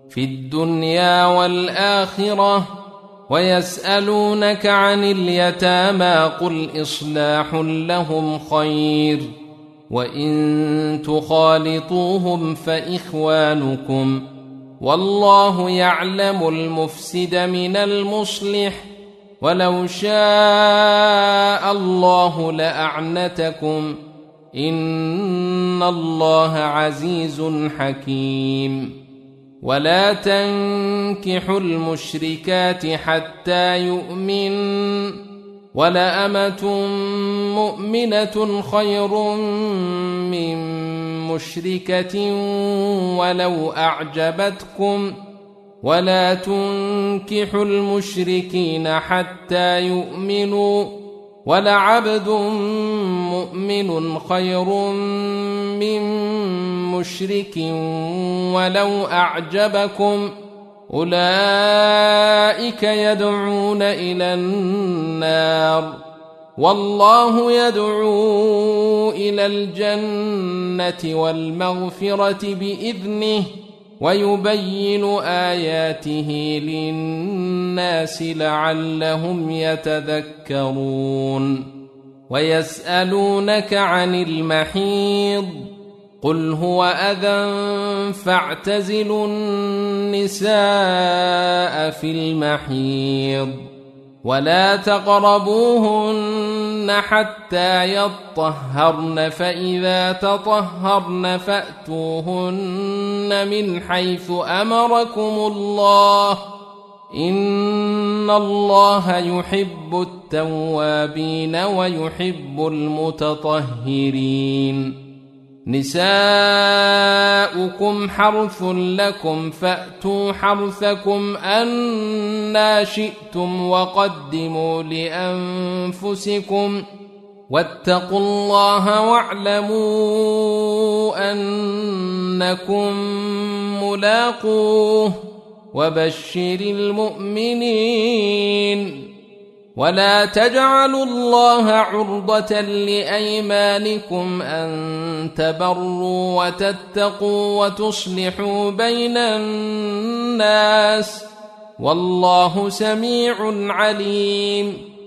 في الدنيا والآخرة ويسألونك عن اليتامى قل إصلاح لهم خير وإن تخالطوهم فإخوانكم والله يعلم المفسد من المصلح ولو شاء الله لأعنتكم إن الله عزيز حكيم ولا تنكحوا المشركات حتى يؤمن ولأمة مؤمنة خير من مشركة ولو أعجبتكم ولا تنكحوا المشركين حتى يؤمنوا ولعبد مؤمن خير من مشرك ولو أعجبكم أولئك يدعون إلى النار والله يدعو إلى الجنة والمغفرة بإذنه ويبين آياته للناس لعلهم يتذكرون ويسألونك عن المحيض قل هو أذى فاعتزلوا النساء في المحيض ولا تقربوهن حتى يطهرن فإذا تطهرن فأتوهن من حيث أمركم الله إن الله يحب التوابين ويحب المتطهرين نساؤكم حرث لكم فأتوا حرثكم أنى شئتم وقدموا لأنفسكم واتقوا الله واعلموا أنكم ملاقوه وبشر المؤمنين ولا تجعلوا الله عرضة لأيمانكم أن تبروا وتتقوا وتصلحوا بين الناس والله سميع عليم